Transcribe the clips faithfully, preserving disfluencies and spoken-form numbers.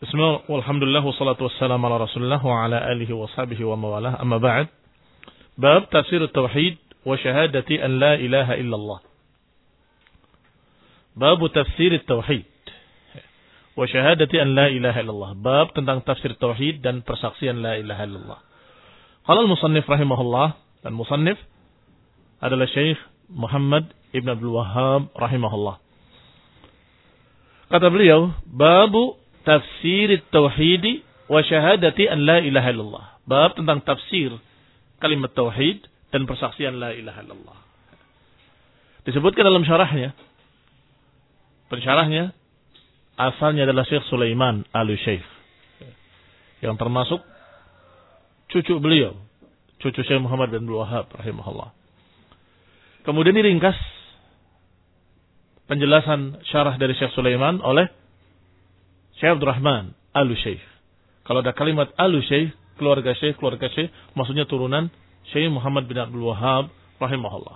Bismillah, walhamdulillah, wassalatu wassalamu ala rasulullah wa ala alihi wa sahbihi wa mawalah, amma ba'd. Bab tafsir at-tauhid wa syahadati an la ilaha illallah. Bab tafsir at-tauhid wa syahadati an la ilaha illallah. Bab tentang tafsir tauhid dan persaksian la ilaha illallah. Qala al-musannif rahimahullah, dan musannif adalah Syekh Muhammad Ibn Abdul Wahhab rahimahullah. Kata beliau, babu tafsir tauhid wa syahadati an la ilaha illallah. Bab tentang tafsir kalimat tauhid dan persaksian la ilaha illallah. Disebutkan dalam syarahnya. Pensyarahnya asalnya adalah Syekh Sulaiman Al-Syekh, yang termasuk cucu beliau, cucu Syekh Muhammad bin Abdul Wahhab rahimahullah. Kemudian diringkas penjelasan syarah dari Syekh Sulaiman oleh Syekh Abdurrahman Al-Syekh. Kalau ada kalimat Al-Syekh, keluarga Syekh, keluarga Syekh, maksudnya turunan Syekh Muhammad bin Abdul Wahhab rahimahullah.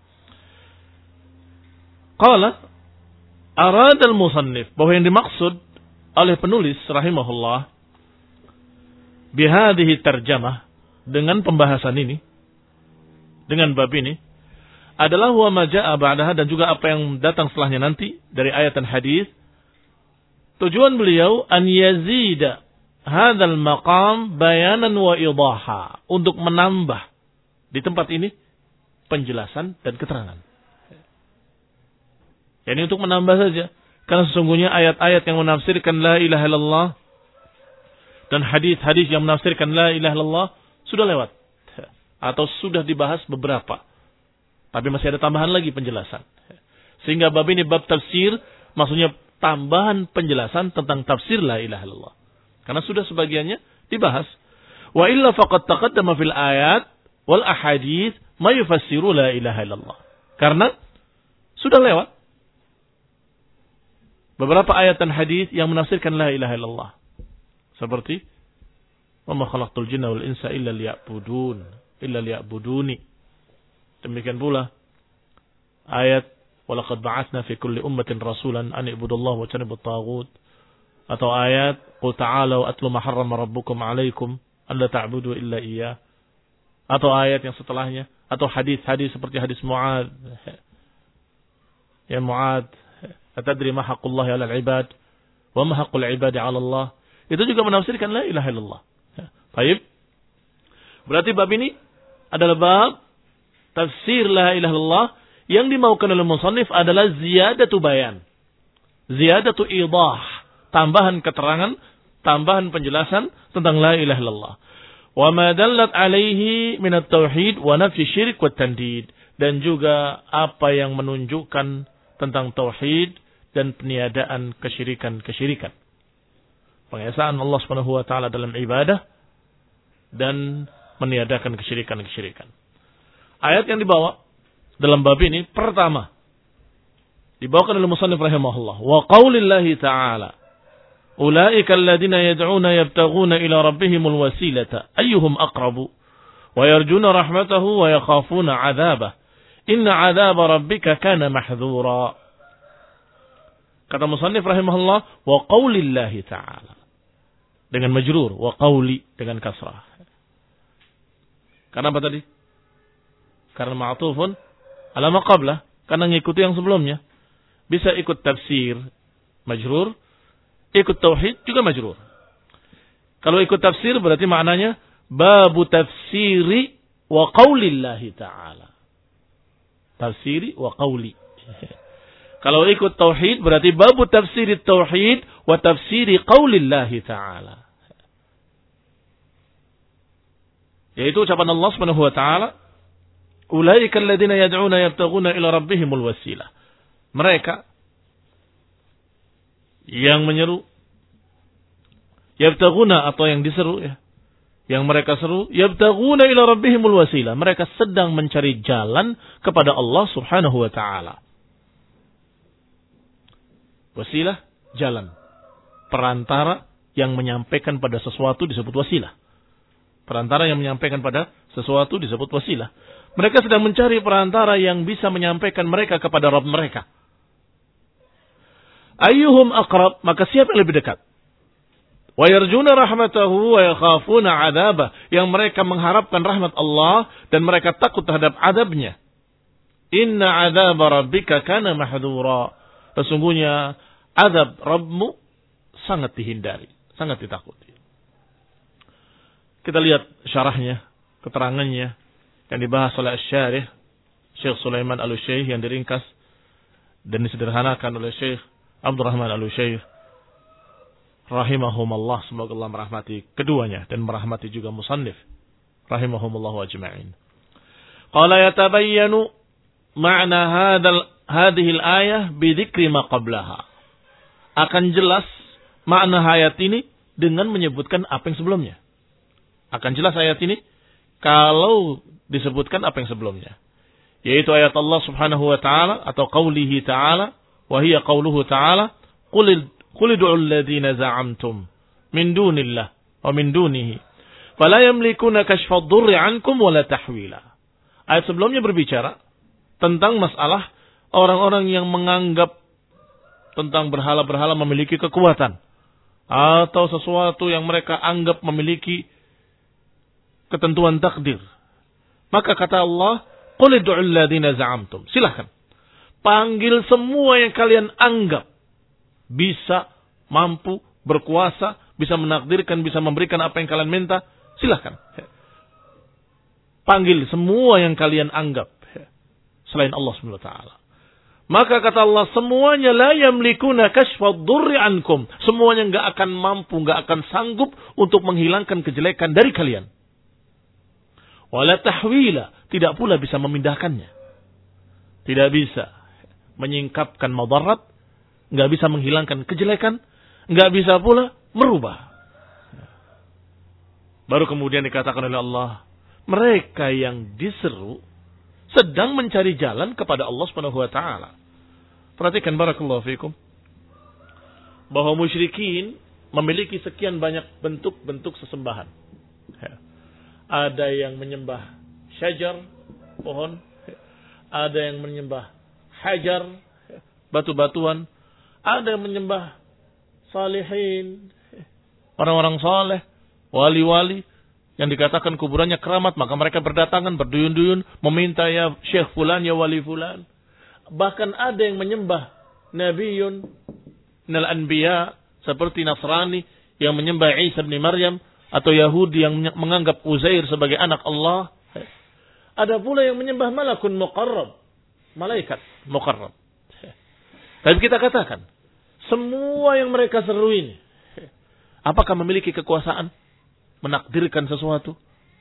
Qala arad al-musannif, bahwa yang dimaksud oleh penulis rahimahullah bihadhihi tarjamah, dengan pembahasan ini, dengan bab ini, adalah huwa ma jaa ba'daha, dan juga apa yang datang setelahnya nanti dari ayat dan hadis. Tujuan beliau an yazida hadzal maqam bayanan wa idaha, untuk menambah di tempat ini penjelasan dan keterangan. Yani untuk menambah saja, karena sesungguhnya ayat-ayat yang menafsirkan la ilaha illallah dan hadis-hadis yang menafsirkan la ilaha illallah sudah lewat atau sudah dibahas beberapa. Tapi masih ada tambahan lagi penjelasan. Sehingga bab ini bab tafsir, maksudnya tambahan penjelasan tentang tafsir la ilaha illallah. Karena sudah sebagiannya dibahas. Wa illa faqad taqaddama fil ayat wal ahadits ma yufassiru la ilaha illallah. Karena sudah lewat beberapa ayat dan hadis yang menafsirkan la ilaha illallah. Seperti wa ma khalaqtul jinna wal insa illa liya'budun, illa liya'buduni. Demikian pula ayat walaqad ba'atsna fi kulli ummatin rasulan an i'budullaha wa tajtanibut taghut, atau ayat qul ta'alu atlu ma harrama rabbukum 'alaikum alla ta'budu illa iyyah, atau ayat yang setelahnya, atau hadis-hadis seperti hadis Mu'adz, ya Mu'adz, atadri ma haqqullahi 'alal 'ibad wa ma haqqul 'ibadi 'ala Allah. Itu juga menafsirkan la ilaha illallah. Baik. Berarti bab ini adalah bab tafsir la ilaha illallah. Yang dimaukan oleh musannif adalah ziyadatu bayan, ziyadatu idah, tambahan keterangan, tambahan penjelasan tentang la ilaha illallah. Wa ma dallat alaihi min at-tauhid wa nafyi syirik wa tandid, dan juga apa yang menunjukkan tentang tauhid dan peniadaan kesyirikan-kesyirikan. Pengesaan Allah Subhanahu wa taala dalam ibadah dan meniadakan kesyirikan-kesyirikan. Ayat yang dibawa dalam bab ini pertama dibawakan oleh musannif rahimahullah, wa qaulillahi ta'ala ulaika alladziina yad'una yabtaghuna ila rabbihimul wasilata ayyuhum aqrabu wa yarjuna rahmatahu wa yakhafuna 'adzabah inna 'adzaba rabbika kana mahdhura. Kata musannif rahimahullah, wa qaulillahi ta'ala, dengan majrur, wa qauli dengan kasrah. Karena apa tadi? Karena ma'tufun ala ma qablah, karena ngikuti yang sebelumnya. Bisa ikut tafsir majrur, ikut tauhid juga majrur. Kalau ikut tafsir berarti maknanya babu tafsiri wa qaulillahi ta'ala. Tafsiri wa qauli. Kalau ikut tauhid berarti babu tafsiri tauhid wa tafsiri qaulillahi ta'ala. Yaitu ucapan Allah Subhanahu wa taala, ulaika alladziina yad'una yabtaghuna ila rabbihimul wasilah. Mereka yang menyeru, yabtaghuna atau yang diseru ya. Yang mereka seru, yabtaghuna ila rabbihimul wasilah. Mereka sedang mencari jalan kepada Allah Subhanahu wa taala. Wasilah, jalan. Perantara yang menyampaikan pada sesuatu disebut wasilah. Perantara yang menyampaikan pada sesuatu disebut wasilah. Mereka sedang mencari perantara yang bisa menyampaikan mereka kepada Rabb mereka. Ayyuhum aqrab, maka siapa yang lebih dekat? Wa yarjuna rahmatahu wa yakhafuna 'adzabah, yang mereka mengharapkan rahmat Allah dan mereka takut terhadap azabnya. Inna 'adzaba rabbika kana mahdura. Sesungguhnya azab Rabbmu sangat dihindari, sangat ditakuti. Kita lihat syarahnya, keterangannya yang dibahas oleh Asy-Syarih Syekh Sulaiman Al-Utsyaikh yang diringkas dan disederhanakan oleh Syekh Abdurrahman Al-Utsyaikh rahimahumallah, semoga Allah merahmati keduanya dan merahmati juga musannif rahimahumullah wa ajma'in. Qala yatabayyanu ma'na hadzal hadhihi al-ayah bi dzikri ma qablaha. Akan jelas makna ayat ini dengan menyebutkan apa yang sebelumnya. Akan jelas ayat ini kalau disebutkan apa yang sebelumnya. Yaitu ayat Allah Subhanahu wa taala atau qaulihi ta'ala wa hiya qauluhu ta'ala qul Qul ud'u alladziina za'amtum min dunillah wa min dunihi fala yamlikuna kashfa ad-durri 'ankum wala tahwila. Ayat sebelumnya berbicara tentang masalah orang-orang yang menganggap tentang berhala-berhala memiliki kekuatan atau sesuatu yang mereka anggap memiliki ketentuan takdir. Maka kata Allah, Qul ud'u alladziina za'amtum. Silakan panggil semua yang kalian anggap bisa, mampu, berkuasa, bisa menakdirkan, bisa memberikan apa yang kalian minta, silahkan. Panggil semua yang kalian anggap selain Allah subhanahu wa taala. Maka kata Allah, semuanya la yamlikuna kashfa ad-durri ankum. Semuanya enggak akan mampu, enggak akan sanggup untuk menghilangkan kejelekan dari kalian. Wala tahwila, tidak pula bisa memindahkannya. Tidak bisa menyingkapkan madarat, nggak bisa menghilangkan kejelekan, nggak bisa pula merubah. Baru kemudian dikatakan oleh Allah, mereka yang diseru sedang mencari jalan kepada Allah Subhanahu wa taala. Perhatikan barakallahu fikum bahwa musyrikin memiliki sekian banyak bentuk-bentuk sesembahan. Ada yang menyembah syajar, pohon, ada yang menyembah hajar, batu-batuan, ada yang menyembah salihin, orang-orang saleh, wali-wali yang dikatakan kuburannya keramat, maka mereka berdatangan berduyun-duyun meminta ya syekh fulan, ya wali fulan. Bahkan ada yang menyembah nabiyun minal anbiya seperti Nasrani yang menyembah Isa bin Maryam, atau Yahudi yang menganggap Uzair sebagai anak Allah. Ada pula yang menyembah malakun muqarrab, malaikat muqarrab. Tapi kita katakan, semua yang mereka seru ini, apakah memiliki kekuasaan menakdirkan sesuatu?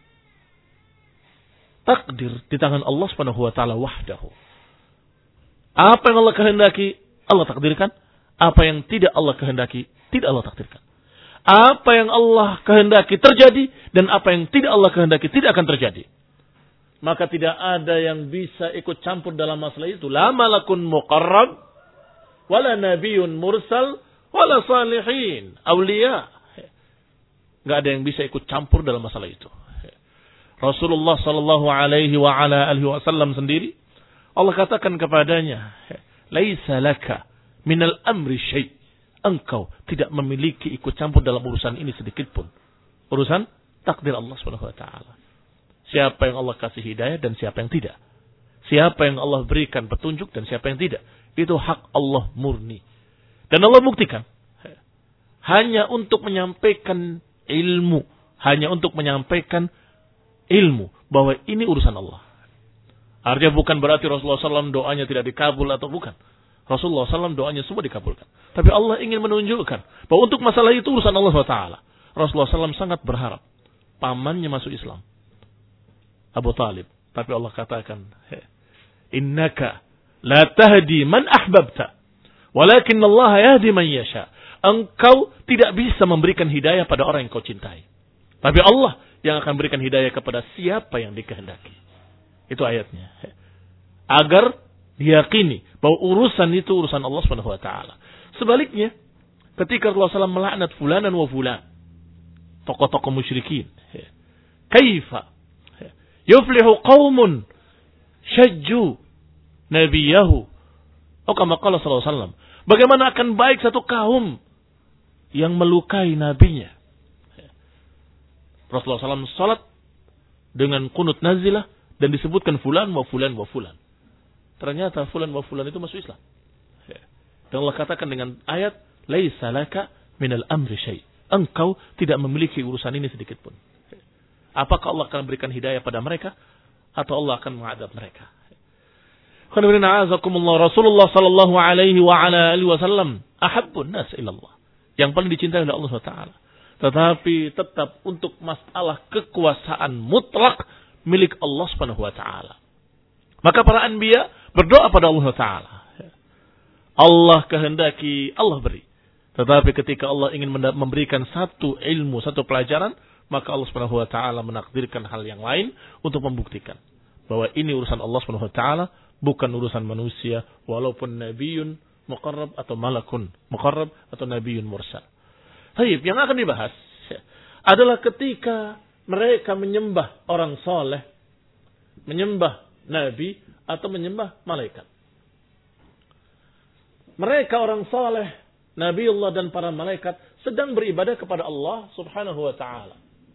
Takdir di tangan Allah Subhanahu wa taala wahdahu. Apa yang Allah kehendaki, Allah takdirkan. Apa yang tidak Allah kehendaki, tidak Allah takdirkan. Apa yang Allah kehendaki terjadi, dan apa yang tidak Allah kehendaki tidak akan terjadi. Maka tidak ada yang bisa ikut campur dalam masalah itu. La malakun muqarrab, wala nabiyun mursal, wala salihin, awliya. Nggak ada yang bisa ikut campur dalam masalah itu. Rasulullah sallallahu alaihi wa ala alihi wasallam sendiri, Allah katakan kepadanya, laisa laka minal amri syai'. Engkau tidak memiliki ikut campur dalam urusan ini sedikit pun. Urusan takdir Allah subhanahu wa taala. Siapa yang Allah kasih hidayah dan siapa yang tidak. Siapa yang Allah berikan petunjuk dan siapa yang tidak. Itu hak Allah murni. Dan Allah buktikan. Hanya untuk menyampaikan ilmu. Hanya untuk menyampaikan ilmu. Bahwa ini urusan Allah. Artinya bukan berarti Rasulullah shallallahu alaihi wasallam doanya tidak dikabul atau bukan. Rasulullah shallallahu alaihi wasallam doanya semua dikabulkan. Tapi Allah ingin menunjukkan bahwa untuk masalah itu urusan Allah subhanahu wa taala. Rasulullah shallallahu alaihi wasallam sangat berharap pamannya masuk Islam, Abu Talib. Tapi Allah katakan, innaka la tahdi man ahbabta, walakin Allah yahdi man yasha. Engkau tidak bisa memberikan hidayah pada orang yang kau cintai. Tapi Allah yang akan berikan hidayah kepada siapa yang dikehendaki. Itu ayatnya. Agar diyakini bahwa urusan itu urusan Allah subhanahu wa taala. Sebaliknya, ketika Rasulullah shallallahu alaihi wasallam melaknat fulanan wa fulan, tokoh-tokoh musyrikin, kaifa yuflihu qaumun syajju nabiyahu, atau kama qala sallallahu alaihi wasallam, bagaimana akan baik satu kaum yang melukai nabinya, Rasulullah shallallahu alaihi wasallam salat dengan kunut nazilah dan disebutkan fulan wa fulan wa fulan. Ternyata fulan wa fulan itu masuk Islam. Dan Allah katakan dengan ayat, laisa laka minal amri syai'. Engkau tidak memiliki urusan ini sedikit pun. Apakah Allah akan berikan hidayah pada mereka atau Allah akan mengadab mereka? Rasulullah sallallahu alaihi wa ala alihi wasallam ahabbun nas ila Allah. Yang paling dicintai oleh Allah subhanahu wa taala. Tetapi tetap untuk masalah kekuasaan mutlak milik Allah subhanahu wa taala. Maka para anbiya berdoa pada Allah taala. Allah kehendaki, Allah beri. Tetapi ketika Allah ingin memberikan satu ilmu, satu pelajaran, maka Allah subhanahu wa taala menakdirkan hal yang lain untuk membuktikan bahwa ini urusan Allah subhanahu wa taala, bukan urusan manusia, walaupun nabiyun muqarrab atau malakun muqarrab atau nabiyun mursal. Baik, yang akan dibahas adalah ketika mereka menyembah orang soleh, menyembah nabi atau menyembah malaikat. Mereka orang soleh, nabiullah dan para malaikat sedang beribadah kepada Allah subhanahu wa ta'ala.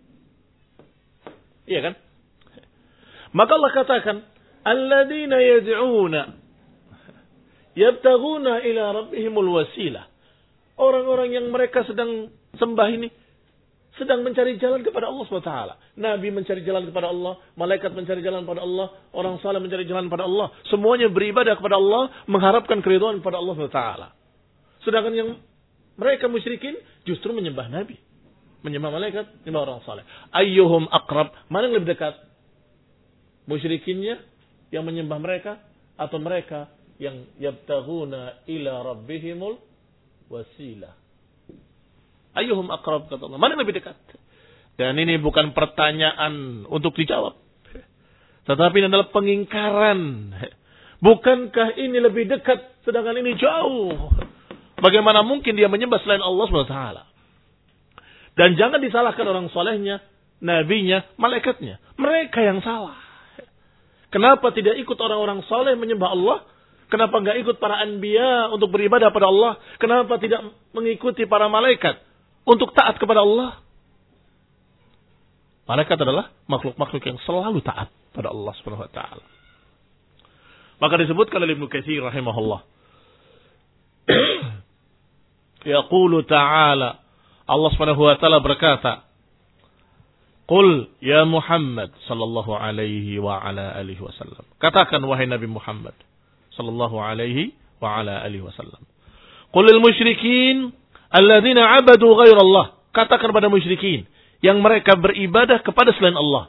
Iya kan? Maka Allah katakan, alladzina yad'una yabtaghuna ila rabbihimul wasilah. Orang-orang yang mereka sedang sembah ini sedang mencari jalan kepada Allah subhanahu wa taala. Nabi mencari jalan kepada Allah, malaikat mencari jalan kepada Allah, orang saleh mencari jalan kepada Allah. Semuanya beribadah kepada Allah, mengharapkan keridhaan kepada Allah subhanahu wa taala. Sedangkan yang mereka musyrikin justru menyembah nabi, menyembah malaikat, menyembah orang saleh. Ayyuhum aqrab? Mana yang lebih dekat? Musyrikinnya yang menyembah mereka atau mereka yang yabtaghuna ila rabbihimul wasilah? Ayyuhum aqrab, kata Allah. Mana yang lebih dekat? Dan ini bukan pertanyaan untuk dijawab, tetapi ini adalah pengingkaran. Bukankah ini lebih dekat sedangkan ini jauh? Bagaimana mungkin dia menyembah selain Allah subhanahu wa taala? Dan jangan disalahkan orang solehnya, nabinya, malaikatnya. Mereka yang salah. Kenapa tidak ikut orang-orang soleh menyembah Allah? Kenapa enggak ikut para anbiya untuk beribadah pada Allah? Kenapa tidak mengikuti para malaikat untuk taat kepada Allah? Malaikat adalah makhluk-makhluk yang selalu taat pada Allah subhanahu wa taala. Maka disebutkan oleh Ibnu Katsir rahimahullah. Yaqulu ta'ala, Allah subhanahu wa ta'ala berkata, Qul ya Muhammad sallallahu alaihi wa ala alihi wasallam. Katakan wahai Nabi Muhammad sallallahu alaihi wa ala alihi wasallam. Qul lil musyrikin alladzina 'abadu ghairallah. Katakan pada musyrikin yang mereka beribadah kepada selain Allah.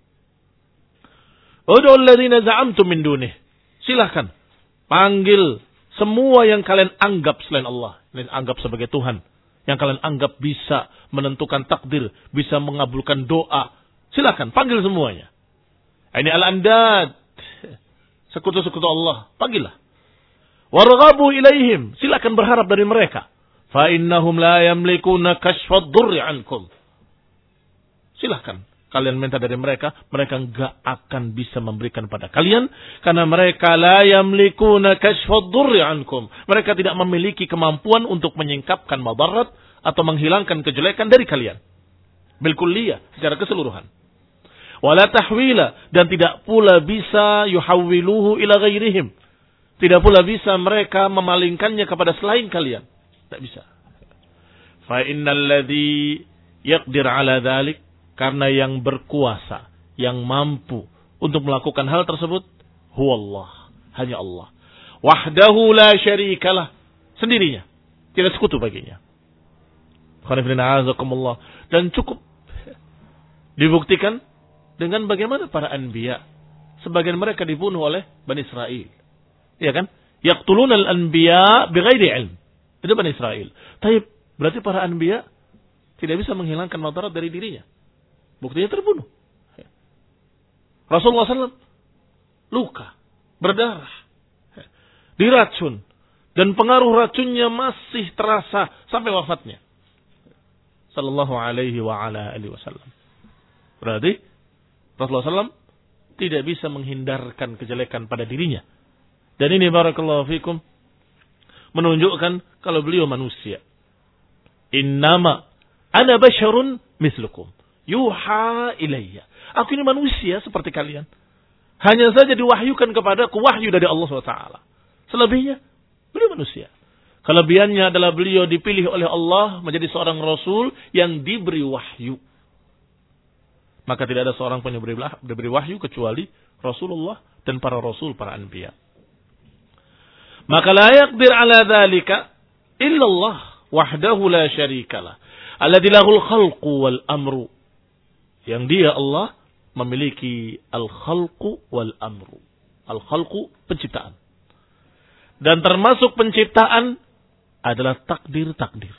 Ud'u alladzina za'amtum min dunih. Silakan panggil semua yang kalian anggap selain Allah, yang anggap sebagai Tuhan, yang kalian anggap bisa menentukan takdir, bisa mengabulkan doa. Silakan panggil semuanya. Ini al-andad, sekutu-sekutu Allah, panggillah. Warghabu ilaihim, silakan berharap dari mereka. Fa innahum la yamlikuna kashfad dhurri ankum. Silakan kalian minta dari mereka, mereka enggak akan bisa memberikan pada kalian karena mereka la yamlikuna kashfad dhurri ankum. Mereka tidak memiliki kemampuan untuk menyingkapkan madarat atau menghilangkan kejelekan dari kalian. Bil kulliyah, secara keseluruhan. Wala tahwila, dan tidak pula bisa yuhawwiluhu ila ghairihim. Tidak pula bisa mereka memalingkannya kepada selain kalian. Tidak bisa. Fa innal ladzi yaqdir ala dzalik, karena yang berkuasa, yang mampu untuk melakukan hal tersebut, huwallah, hanya Allah. Wahdahu la syarikalah, sendirinya, tidak sekutu baginya. Dan cukup dibuktikan dengan bagaimana para anbiya, sebagian mereka dibunuh oleh Bani Israel. Ya kan? Yaqtuluna al-anbiya bighairi ilm. Itu Bani Israel. Tapi berarti para anbiya tidak bisa menghilangkan madarat dari dirinya. Buktinya terbunuh. Rasulullah shallallahu alaihi wasallam luka, berdarah, diracun, dan pengaruh racunnya masih terasa sampai wafatnya. Sallallahu alaihi wa ala alihi wasallam. Berarti Rasulullah shallallahu alaihi wasallam tidak bisa menghindarkan kejelekan pada dirinya. Dan ini barakallahu fikum menunjukkan kalau beliau manusia. Innama ana basyarun mislukum. yuha ilayya. Aku ini manusia seperti kalian. Hanya saja diwahyukan kepadaku wahyu dari Allah subhanahu wa taala. Selebihnya, beliau manusia. Kelebihannya adalah beliau dipilih oleh Allah menjadi seorang rasul yang diberi wahyu. Maka tidak ada seorang pun yang diberi wahyu kecuali Rasulullah dan para rasul, para anbiya. Maka la yaqdir ala dzalika illa Allah wahdahu la syarikalah. Alladzi lahul khalqu wal amru. Yang dia Allah memiliki al-khalqu wal amru. Al-khalqu penciptaan. Dan termasuk penciptaan adalah takdir-takdir.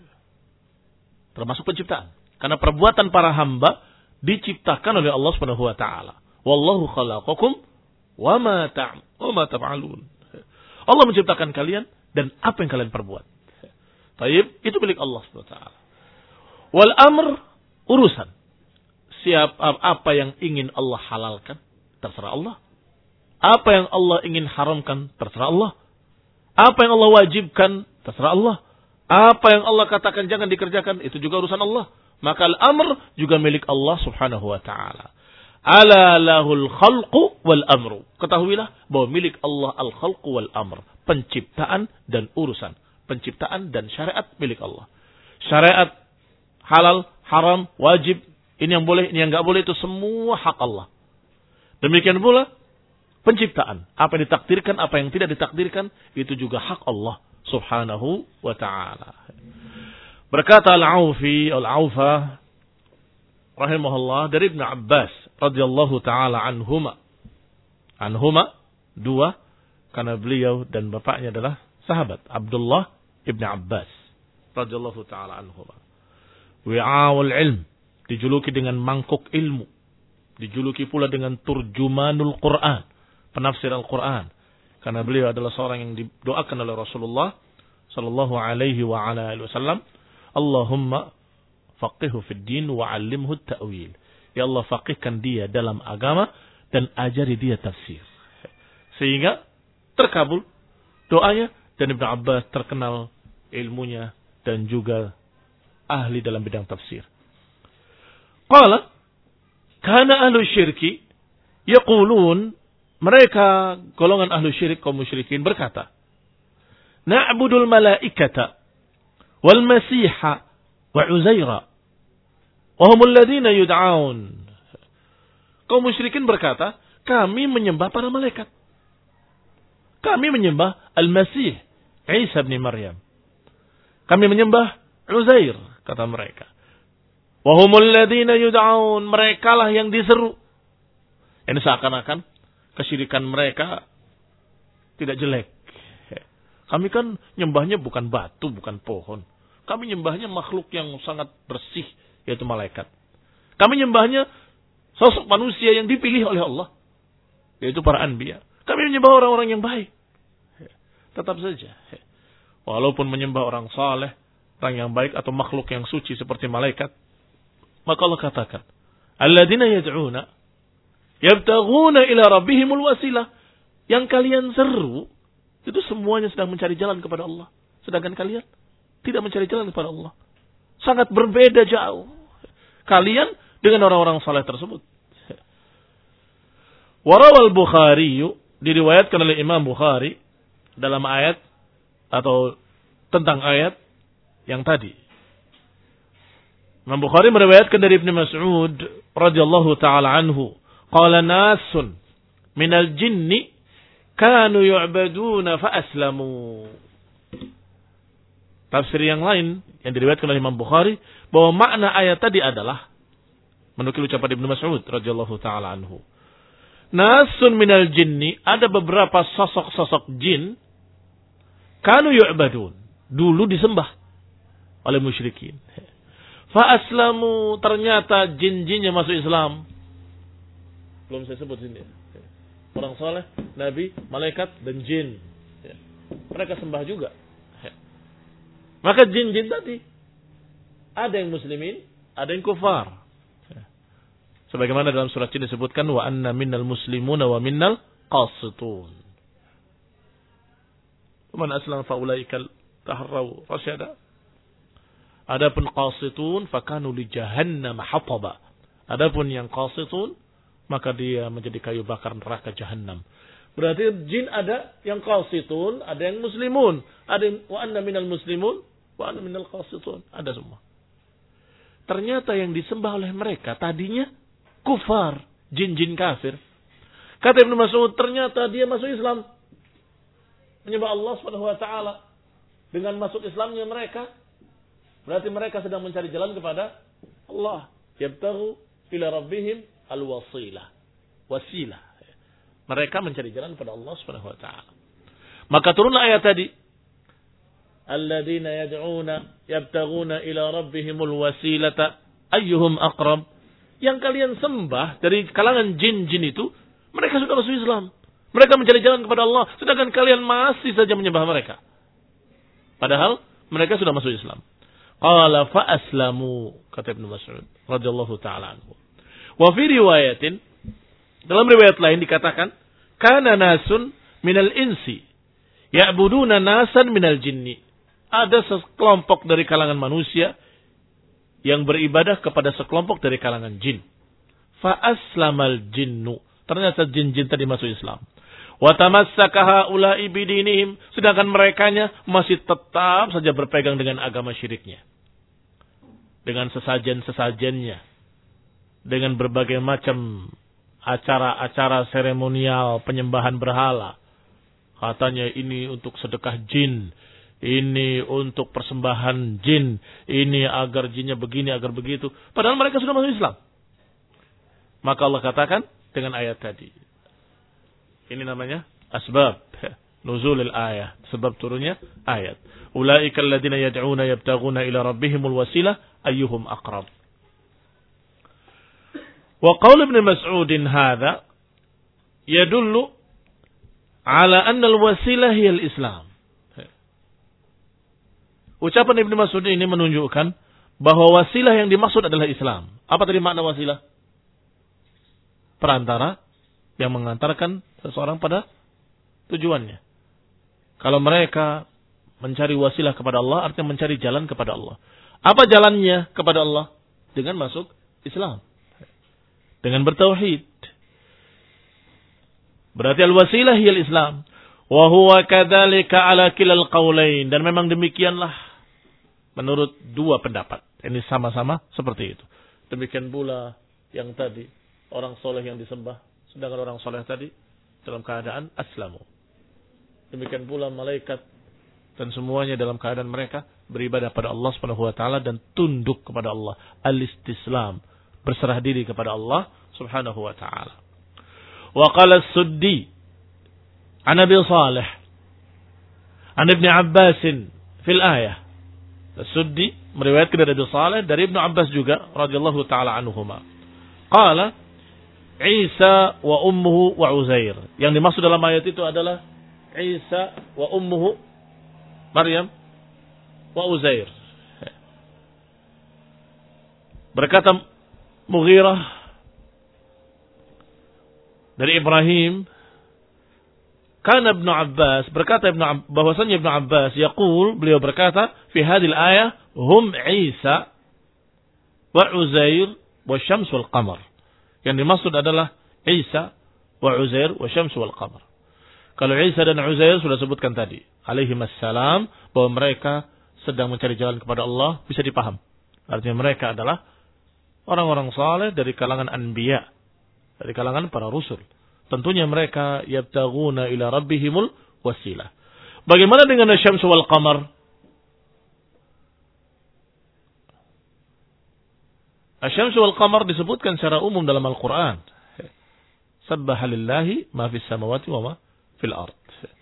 Termasuk penciptaan. Karena perbuatan para hamba diciptakan oleh Allah Subhanahu wa taala. Wallahu khalaqakum wa ma ta'malun. Allah menciptakan kalian dan apa yang kalian perbuat. Baik, itu milik Allah Subhanahu wa taala. Wal amr, urusan. Siapa apa yang ingin Allah halalkan, terserah Allah. Apa yang Allah ingin haramkan, terserah Allah. Apa yang Allah wajibkan, terserah Allah. Apa yang Allah katakan jangan dikerjakan, itu juga urusan Allah. Maka al-amr juga milik Allah subhanahu wa ta'ala. Ala lahul khalqu wal amru. Ketahuilah bahwa milik Allah al-khalqu wal amr. Penciptaan dan urusan. Penciptaan dan syariat milik Allah. Syariat, halal, haram, wajib. Ini yang boleh, ini yang enggak boleh, itu semua hak Allah. Demikian pula penciptaan. Apa yang ditakdirkan, apa yang tidak ditakdirkan, itu juga hak Allah subhanahu wa ta'ala. Berkata Al-Aufi, Al-Aufa rahimahullah dari Ibn Abbas radhiyallahu taala anhuma. Anhuma dua karena beliau dan bapaknya adalah sahabat Abdullah Ibn Abbas radhiyallahu taala anhuma. Wi'aul ilm, dijuluki dengan mangkuk ilmu. Dijuluki pula dengan turjumanul Quran, penafsir Al-Quran. Karena beliau adalah seorang yang didoakan oleh Rasulullah sallallahu alaihi wa ala alihi wasallam, Allahumma faqihhu fid din wa 'allimhu at-ta'wil. Ya Allah, faqihkan dia dalam agama dan ajari dia tafsir. Sehingga terkabul doanya dan Ibnu Abbas terkenal ilmunya dan juga ahli dalam bidang tafsir. Qala kana ahlu syirki yaqulun, mereka golongan ahlu syirik kaum musyrikin berkata, na'budul malaikata wal masiha wa uzaira wa humul ladzina yud'aun. Kaum musyrikin berkata, kami menyembah para malaikat. Kami menyembah Al-Masih Isa bin Maryam. Kami menyembah Uzair, kata mereka. Wa humul ladzina yud'aun, merekalah yang diseru. Ini seakan-akan kesyirikan mereka tidak jelek. Kami kan nyembahnya bukan batu, bukan pohon. Kami nyembahnya makhluk yang sangat bersih, yaitu malaikat. Kami nyembahnya sosok manusia yang dipilih oleh Allah, yaitu para anbiya. Kami menyembah orang-orang yang baik. Tetap saja, walaupun menyembah orang saleh, orang yang baik atau makhluk yang suci seperti malaikat, maka Allah katakan, alladzina yad'una yabtaghuna ila rabbihimul wasilah. Yang kalian seru itu semuanya sedang mencari jalan kepada Allah. Sedangkan kalian tidak mencari jalan kepada Allah. Sangat berbeda jauh kalian dengan orang-orang saleh tersebut. Warawal Bukhari, diriwayatkan oleh Imam Bukhari dalam ayat atau tentang ayat yang tadi. Imam Bukhari meriwayatkan dari Ibnu Mas'ud radhiyallahu taala anhu, qala nasun minal jinni kanu yu'baduna fa aslamu. Tafsir yang lain yang diriwayatkan oleh Imam Bukhari bahwa makna ayat tadi adalah menukil ucapan Ibnu Mas'ud radhiyallahu taala anhu. Nasun minal jinni, ada beberapa sosok-sosok jin, kanu yu'badun, dulu disembah oleh musyrikin. Fa aslamu, ternyata jin-jinnya masuk Islam. Belum saya sebut sini. Orang saleh, nabi, malaikat, dan jin. Mereka sembah juga. Maka jin-jin tadi, ada yang muslimin, ada yang kufar. Sebagaimana dalam surat jin disebutkan, wa anna minnal muslimuna wa minnal qasitun. Man aslam fa ulaika taharraw rasyada. Adapun qasitun fakanu li jahannam hataba. Adapun yang qasitun maka dia menjadi kayu bakar neraka jahannam. Berarti jin ada yang qasitun, ada yang muslimun, ada yang wa anna minal muslimun wa anna minal qasitun, ada semua. Ternyata yang disembah oleh mereka tadinya kufar, jin-jin kafir. Kata Ibnu Mas'ud, ternyata dia masuk Islam. Menyembah Allah Subhanahu wa taala. Dengan masuk Islamnya mereka, berarti mereka sedang mencari jalan kepada Allah. Yabtaghu ila rabbihim al-wasilah. Wasilah. Mereka mencari jalan kepada Allah Subhanahu wa taala. Maka turunlah ayat tadi. Alladzina yad'una yabtaghuna ila rabbihimul wasilata ayyuhum aqrab. Yang kalian sembah dari kalangan jin-jin itu, mereka sudah masuk Islam. Mereka mencari jalan kepada Allah, sedangkan kalian masih saja menyembah mereka. Padahal mereka sudah masuk Islam. Qala fa aslamu, kata Ibnu Mas'ud radhiyallahu taala anhu. Wa fi riwayatin, dalam riwayat lain dikatakan, kana nasun minal insi ya'buduna nasan minal jinni. Ada sekelompok dari kalangan manusia yang beribadah kepada sekelompok dari kalangan jin. Fa aslamal jinnu. Ternyata jin-jin tadi masuk Islam. Wa tamassaka haula'i bidinihim, sedangkan merekanya masih tetap saja berpegang dengan agama syiriknya. Dengan sesajen-sesajennya. Dengan berbagai macam acara-acara seremonial penyembahan berhala. Katanya ini untuk sedekah jin, ini untuk persembahan jin, ini agar jinnya begini, agar begitu. Padahal mereka sudah masuk Islam. Maka Allah katakan dengan ayat tadi. Ini namanya asbab nuzulil ayat, sebab turunnya ayat. Ulaika alladziina yad'una yabtaghuna ila rabbihimul wasilah ayyuhum aqrab. Wa qaul Ibnu Mas'ud hadza yadullu ala anna al-wasilah hiya al-Islam. Ucapan Ibnu Mas'ud ini menunjukkan bahwa wasilah yang dimaksud adalah Islam. Apa tadi makna wasilah? Perantara yang mengantarkan seseorang pada tujuannya. Kalau mereka mencari wasilah kepada Allah, artinya mencari jalan kepada Allah. Apa jalannya kepada Allah? Dengan masuk Islam. Dengan bertauhid. Berarti al-wasilah hiya al-Islam. Wa huwa kadzalika ala kilal qaulain. Dan memang demikianlah menurut dua pendapat. Ini sama-sama seperti itu. Demikian pula yang tadi, orang soleh yang disembah, sedangkan orang soleh tadi dalam keadaan aslamu. Demikian pula malaikat dan semuanya dalam keadaan mereka beribadah pada Allah Subhanahu wa taala dan tunduk kepada Allah, al-istislam, berserah diri kepada Allah Subhanahu wa taala. Wa qala as-Suddi an Abi Salih an Ibnu Abbas fil ayah. As-Suddi meriwayatkan dari Abi Salih dari Ibnu Abbas juga radhiyallahu taala anhuma. Qala Isa wa ummuhu wa Uzair. Yang dimaksud dalam ayat itu adalah Isa wa ummuhu Maryam wa Uzair. Berkata Mughirah dari Ibrahim, kana Ibnu Abbas, berkata Ibnu bahwasanya Ibnu Abbas yaqul, beliau berkata fi hadhil ayah hum Isa wa Uzair wa Syams wal Qamar. Yang dimaksud adalah Isa wa Uzair wa Syams wal Qamar. Kalau Isa dan Uzair sudah sebutkan tadi, alaihi wassalam, bahwa mereka sedang mencari jalan kepada Allah, bisa dipaham. Artinya mereka adalah orang-orang saleh dari kalangan anbiya, dari kalangan para rasul. Tentunya mereka yabtaghuna ila rabbihimul wasilah. Bagaimana dengan Syams wal Qamar? Asy-Syams wal Qamar disebutkan secara umum dalam Al-Quran. Sabbaha lillahi ma fis samawati wa ma fil ard.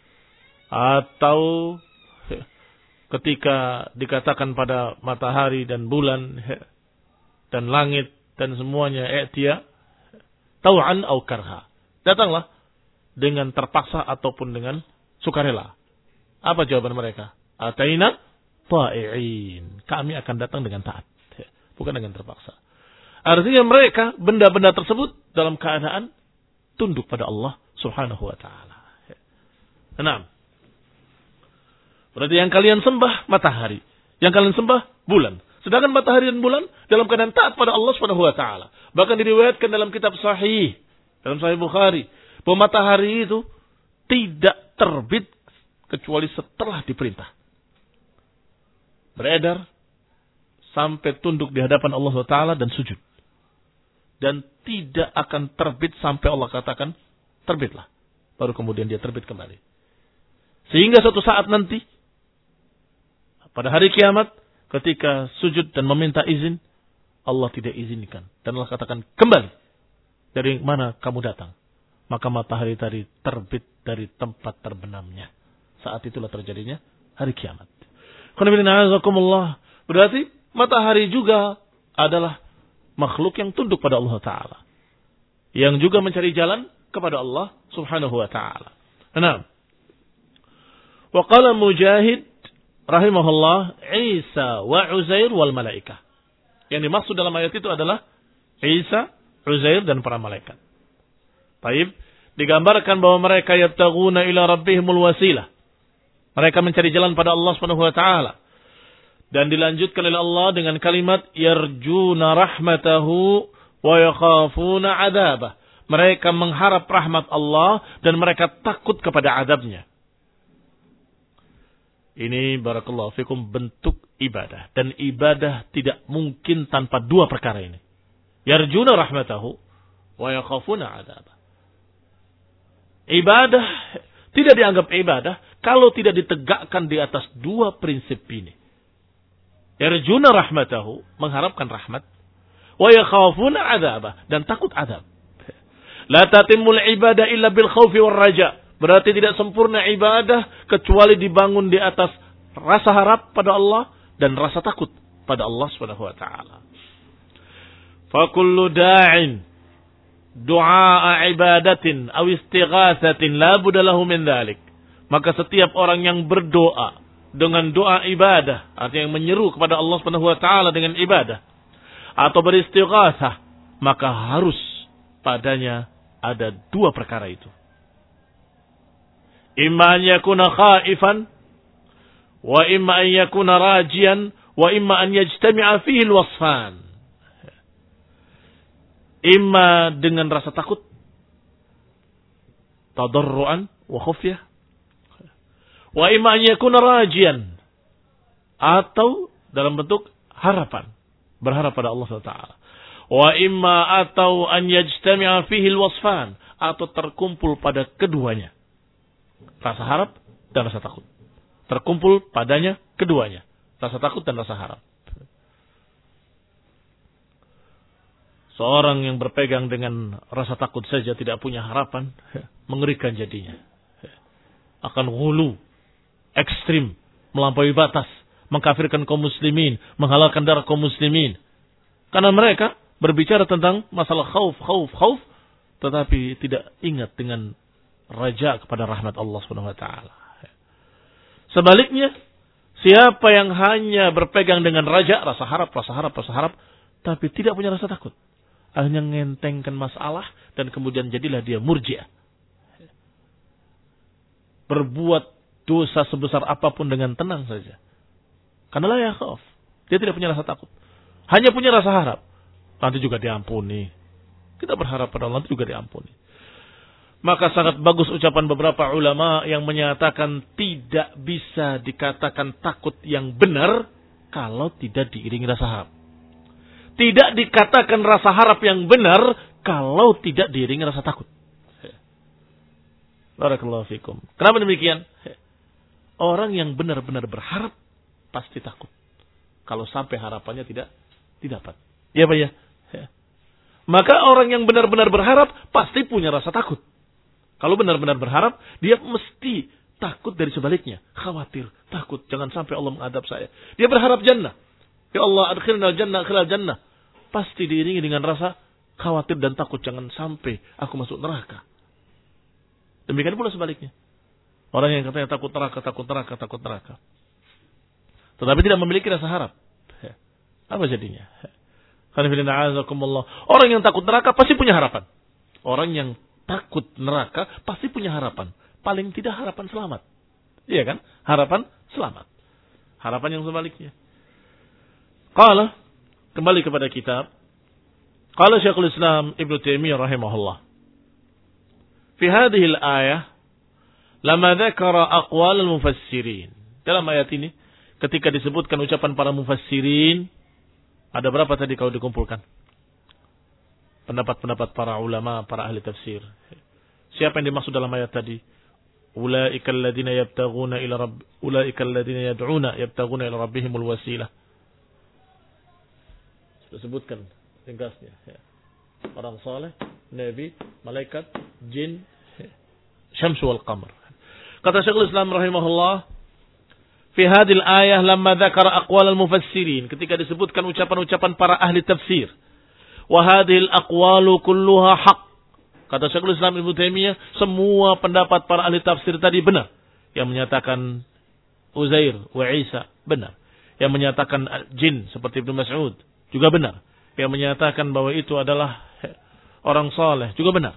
Atau ketika dikatakan pada matahari dan bulan dan langit dan semuanya i'tiya tau'an au karha. Datanglah dengan terpaksa ataupun dengan sukarela. Apa jawaban mereka? Ataina ta'i'in. Kami akan datang dengan taat, bukan dengan terpaksa. Artinya mereka, benda-benda tersebut dalam keadaan tunduk pada Allah Subhanahu wa taala. Enam. Berarti yang kalian sembah matahari, yang kalian sembah bulan. Sedangkan matahari dan bulan dalam keadaan taat pada Allah Subhanahu wa taala. Bahkan diriwayatkan dalam kitab sahih, dalam Sahih Bukhari, bahwa matahari itu tidak terbit kecuali setelah diperintah. Beredar sampai tunduk di hadapan Allah Subhanahu wa taala dan sujud. Dan tidak akan terbit sampai Allah katakan terbitlah. Baru kemudian dia terbit kembali. Sehingga suatu saat nanti pada hari kiamat, ketika sujud dan meminta izin, Allah tidak izinkan. Dan Allah katakan, kembali. Dari mana kamu datang? Maka matahari tadi terbit dari tempat terbenamnya. Saat itulah terjadinya hari kiamat. Berarti matahari juga adalah makhluk yang tunduk pada Allah Ta'ala. Yang juga mencari jalan kepada Allah Subhanahu Wa Ta'ala. Nah, wa qala Mujahid rahimahullah, Isa wa Uzair wal malaikah. Yang dimaksud dalam ayat itu adalah Isa, Uzair dan para malaikat. Baik, digambarkan bahwa mereka yabtaghuna ila rabbihimul wasilah. Mereka mencari jalan pada Allah Subhanahu wa taala. Dan dilanjutkan oleh Allah dengan kalimat yarjuna rahmatahu wa yakhafuna adzabah. Mereka mengharap rahmat Allah dan mereka takut kepada azabnya. Ini barakallahu fikum bentuk ibadah. Dan ibadah tidak mungkin tanpa dua perkara ini. Yarjuna rahmatahu wa yakhafuna adzabah. Ibadah tidak dianggap ibadah kalau tidak ditegakkan di atas dua prinsip ini. Yarjuna rahmatahu, mengharapkan rahmat. Wa yakhafuna adzabah, dan takut azab. La tatimul ibadah illa bil khaufi war raja. Berarti tidak sempurna ibadah kecuali dibangun di atas rasa harap pada Allah dan rasa takut pada Allah Subhanahu wa taala. Fa kullu da'in du'a ibadatin aw istighatsatin la budda lahu min dzalik. Maka setiap orang yang berdoa dengan doa ibadah, artinya yang menyeru kepada Allah Subhanahu wa taala dengan ibadah atau beristighatsah, maka harus padanya ada dua perkara itu. Imma an yakuna khaifan wa imma an yakuna rajian wa imma an yajtami'a fihi al-wasfan. Imma dengan rasa takut, tadarruan wa khufyah, wa imma an yakuna rajian, atau dalam bentuk harapan, berharap pada Allah subhanahu wa taala. Wa imma atau an yajtami'a fihi al-wasfan, atau terkumpul pada keduanya. Rasa harap dan rasa takut. Terkumpul padanya keduanya. Rasa takut dan rasa harap. Seorang yang berpegang dengan rasa takut saja tidak punya harapan, mengerikan jadinya. Akan ghulu, ekstrim, melampaui batas, mengkafirkan kaum muslimin, menghalalkan darah kaum muslimin. Karena mereka berbicara tentang masalah khauf, khauf, khauf, tetapi tidak ingat dengan raja kepada rahmat Allah Subhanahu wa taala. Sebaliknya, siapa yang hanya berpegang dengan raja, rasa harap, rasa harap, rasa harap, tapi tidak punya rasa takut, hanya ngentengkan masalah dan kemudian jadilah dia murji'ah. Berbuat dosa sebesar apapun dengan tenang saja. Karena la yakhaf. Dia tidak punya rasa takut. Hanya punya rasa harap. Nanti juga diampuni. Kita berharap pada Allah nanti juga diampuni. Maka sangat bagus ucapan beberapa ulama yang menyatakan tidak bisa dikatakan takut yang benar kalau tidak diiringi rasa harap. Tidak dikatakan rasa harap yang benar kalau tidak diiringi rasa takut. Barakallahu fikum. Kenapa demikian? Orang yang benar-benar berharap pasti takut kalau sampai harapannya tidak didapat. Ya Pak ya? Maka orang yang benar-benar berharap pasti punya rasa takut. Kalau benar-benar berharap, dia mesti takut dari sebaliknya. Khawatir, takut. Jangan sampai Allah mengadab saya. Dia berharap jannah. Ya Allah, adkhilna jannah, adkhilna jannah. Pasti diiringi dengan rasa khawatir dan takut. Jangan sampai aku masuk neraka. Demikian pula sebaliknya. Orang yang katanya takut neraka, takut neraka, takut neraka. Tetapi tidak memiliki rasa harap. Apa jadinya? Orang yang takut neraka pasti punya harapan. Orang yang takut neraka pasti punya harapan. Paling tidak harapan selamat. Iya kan? Harapan selamat. Harapan yang sebaliknya. Qala, kembali kepada kitab. Qala Syekhul Islam Ibnu Taimiyah rahimahullah. Fi hadhihi al-ayah lama dzakara aqwal al-mufassirin. Dalam ayat ini ketika disebutkan ucapan para mufassirin, ada berapa tadi kalau dikumpulkan? Pendapat-pendapat para ulama, para ahli tafsir. Siapa yang dimaksud dalam ayat tadi? Ulaika alladziina yabtaghuna ila rabb ulaika alladziina yad'una yabtaghuna ila rabbihimul wasilah. Sudah sebutkan ringkasnya. Orang saleh, nabi, malaikat, jin, syamsu wal qamar. Kata Syekhul Islam rahimahullah, fi hadhil ayah lamma dzakara aqwal al-mufassirin, ketika disebutkan ucapan-ucapan para ahli tafsir. Wa hadhil aqwalu kulluha haqq. Kata Syekhul Islam Ibnu Taimiyah, semua pendapat para ahli tafsir tadi benar. Yang menyatakan Uzair wa Isa benar. Yang menyatakan jin seperti Ibnu Mas'ud juga benar. Yang menyatakan bahwa itu adalah orang saleh juga benar.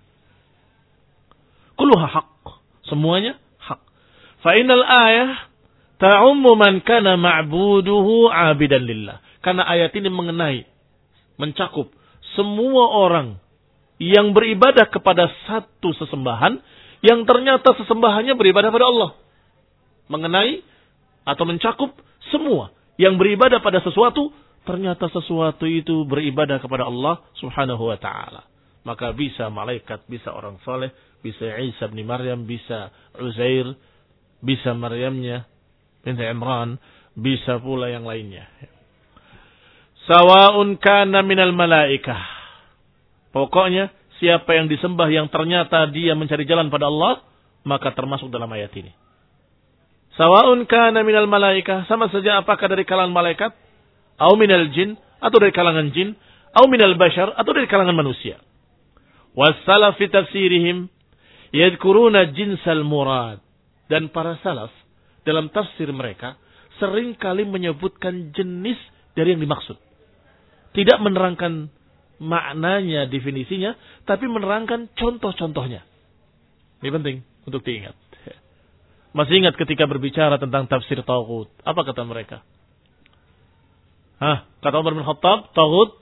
Kulluha haqq. Semuanya hak. Fa innal ayah ta'ummu man kana ma'buduhu 'abidan lillah. Karena ayat ini mengenai, mencakup semua orang yang beribadah kepada satu sesembahan yang ternyata sesembahannya beribadah pada Allah. Mengenai atau mencakup semua yang beribadah pada sesuatu, ternyata sesuatu itu beribadah kepada Allah Subhanahu wa taala. Maka bisa malaikat, bisa orang saleh, bisa Isa bin Maryam, bisa Uzair, bisa Maryamnya binti Imran, bisa pula yang lainnya. Sawa'un kana minal malaikah. Pokoknya siapa yang disembah yang ternyata dia mencari jalan pada Allah, maka termasuk dalam ayat ini. Sawa'un kana minal malaikah, sama saja apakah dari kalangan malaikat, atau minal jin, atau dari kalangan jin, atau minal bashar, atau dari kalangan manusia. Wassalaf fi tafsirihim yadhkuruna jinsal murad. Dan para salaf dalam tafsir mereka sering kali menyebutkan jenis dari yang dimaksud. Tidak menerangkan maknanya, definisinya, tapi menerangkan contoh-contohnya. Ini penting untuk diingat. Masih ingat ketika berbicara tentang tafsir taghut, apa kata mereka? Hah, kata Umar bin Khattab, taghut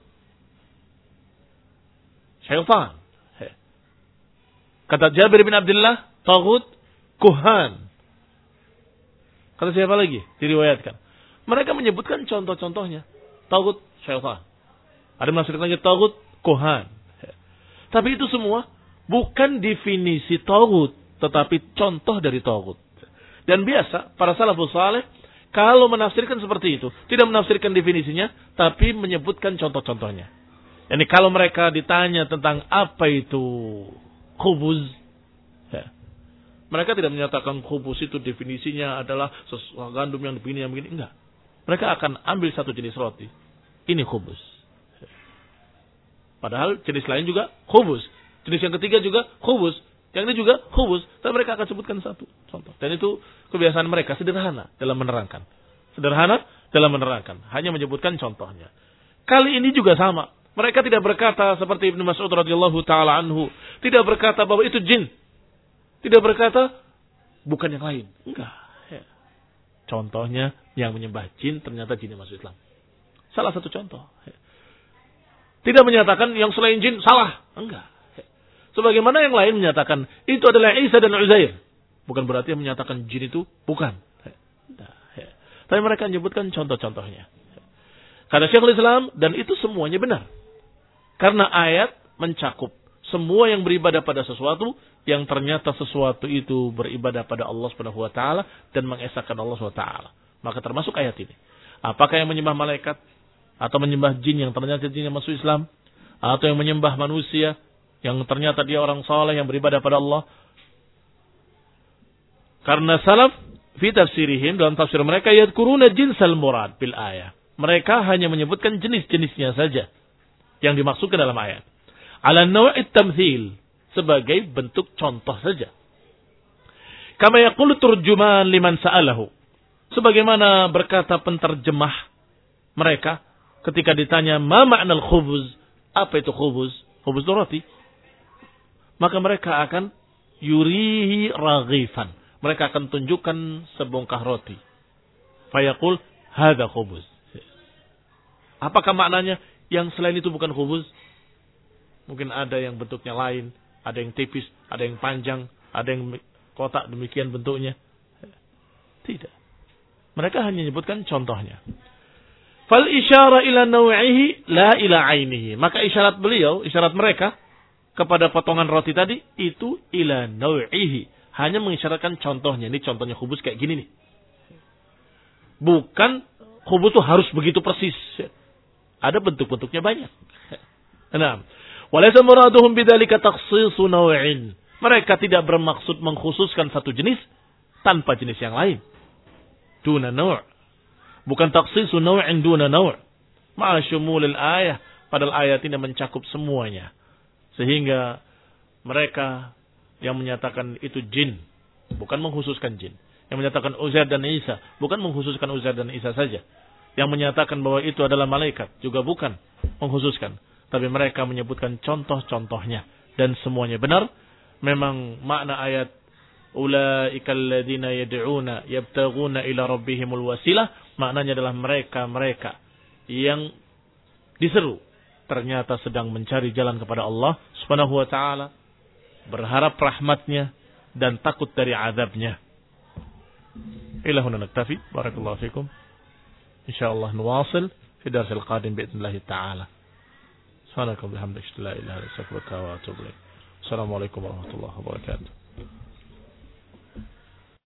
syaitan. Kata Jabir bin Abdullah, taghut kuhan. Kata siapa lagi? Diriwayatkan. Mereka menyebutkan contoh-contohnya. Taghut syaitan. Ada menafsirkan lagi taghut kuhan. Tapi itu semua bukan definisi taghut, tetapi contoh dari taghut. Dan biasa para salafus saleh kalau menafsirkan seperti itu, tidak menafsirkan definisinya, tapi menyebutkan contoh-contohnya. Yani kalau mereka ditanya tentang apa itu khubuz, ya, mereka tidak menyatakan khubuz itu definisinya adalah sesuatu gandum yang begini yang begini, enggak. Mereka akan ambil satu jenis roti, ini khubuz. Padahal jenis lain juga khubuz, jenis yang ketiga juga khubuz, yang ini juga khubuz, tapi mereka akan sebutkan satu contoh. Dan itu kebiasaan mereka, sederhana dalam menerangkan. Sederhana dalam menerangkan, hanya menyebutkan contohnya. Kali ini juga sama. Mereka tidak berkata seperti Ibnu Mas'ud radhiyallahu taala anhu, tidak berkata bahwa itu jin. Tidak berkata bukan yang lain. Enggak. Ya. Contohnya yang menyembah jin ternyata jin yang masuk Islam. Salah satu contoh. Ya. Tidak menyatakan yang selain jin salah. Enggak. Ya. Sebagaimana yang lain menyatakan itu adalah Isa dan Uzair. Bukan berarti yang menyatakan jin itu bukan. Ya. Nah, ya. Tapi mereka menyebutkan contoh-contohnya. Ya. Kata Syekhul Islam, dan itu semuanya benar. Karena ayat mencakup semua yang beribadah pada sesuatu yang ternyata sesuatu itu beribadah pada Allah Subhanahu wa taala dan mengesahkan Allah Subhanahu wa taala. Maka termasuk ayat ini. Apakah yang menyembah malaikat atau menyembah jin yang ternyata jin yang masuk Islam, atau yang menyembah manusia yang ternyata dia orang saleh yang beribadah pada Allah. Karena salaf fi tafsirihim, dalam tafsir mereka, yadhkuruna jinsal murad bil ayah. Mereka hanya menyebutkan jenis-jenisnya saja yang dimaksudkan dalam ayat. Ala naw'it tamthil, sebagai bentuk contoh saja. Kama yaqulu turjuman liman sa'alahu. Sebagaimana berkata penterjemah mereka ketika ditanya ma ma'nal khubuz, apa itu khubuz? Khubuz itu roti. Maka mereka akan yurihi raghifan. Mereka akan tunjukkan sebongkah roti. Fayaqul hadza khubuz. Apakah maknanya yang selain itu bukan khubuz? Mungkin ada yang bentuknya lain, ada yang tipis, ada yang panjang, ada yang kotak, demikian bentuknya. Tidak. Mereka hanya menyebutkan contohnya. Fal isyara ila naw'ihi la ila ainihi. Maka isyarat beliau, isyarat mereka kepada potongan roti tadi itu ila naw'ihi. Hanya mengisyaratkan contohnya. Ini contohnya khubuz kayak gini nih. Bukan khubuz itu harus begitu persis. Ada bentuk-bentuknya banyak. Nah, walaysa muraduhum bidzalika takhsisu naw'in. Mereka tidak bermaksud mengkhususkan satu jenis tanpa jenis yang lain. Duna naw'. Bukan takhsisu naw'in duna naw'. Ma'a syumulil ayah. Padahal ayat ini mencakup semuanya. Sehingga mereka yang menyatakan itu jin. Bukan mengkhususkan jin. Yang menyatakan Uzair dan Isa. Bukan mengkhususkan Uzair dan Isa saja. Yang menyatakan bahwa itu adalah malaikat. Juga bukan mengkhususkan. Tapi mereka menyebutkan contoh-contohnya. Dan semuanya benar. Memang makna ayat ulaika alladziina yad'una yabtaghuna ila rabbihimul wasilah, maknanya adalah mereka-mereka yang diseru ternyata sedang mencari jalan kepada Allah Subhanahu wa taala, berharap rahmatnya dan takut dari azabnya. Ilahuna naktafi, barakallahu fikum. Insyaallah nuwasil fi darsil qadim bi'idznillah taala. Subhanaka wa bihamdika la ilaha illa anta astaghfiruka wa atubu ilaik. Assalamualaikum warahmatullahi wabarakatuh.